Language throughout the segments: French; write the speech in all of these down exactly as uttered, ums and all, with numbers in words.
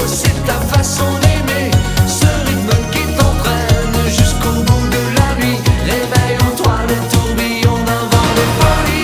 c'est ta façon d'aimer. Ce rythme qui t'entraîne jusqu'au bout de la nuit. Réveille en toi le tourbillon d'un vent de folie.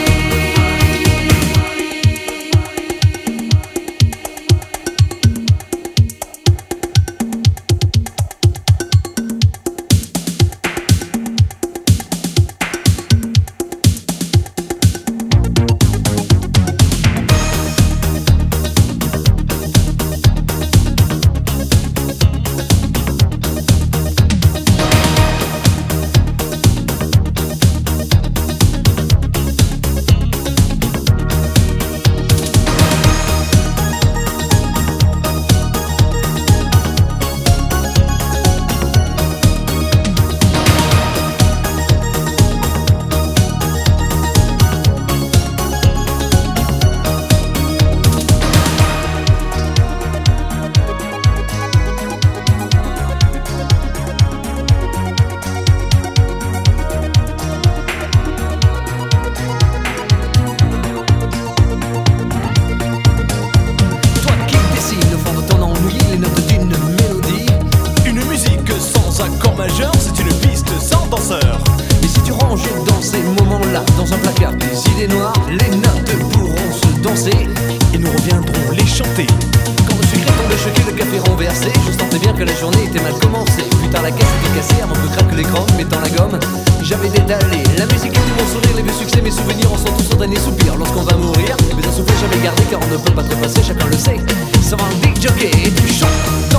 C'est une piste sans danseur. Et si tu ranges dans ces moments-là, dans un placard des idées noires, les notes pourront se danser et nous reviendrons les chanter. Quand le sucre tombait choqué, le café renversé, je sentais bien que la journée était mal commencée. Plus tard la caisse était cassée avant que craque l'écran, mettant la gomme, j'avais détalé. La musique était mon sourire, les vieux succès, mes souvenirs en sont tous son dernier soupir. Lorsqu'on va mourir, mais un souffle j'avais gardé car on ne peut pas trépasser, chacun le sait. Ça va un big jockey et tu chantes.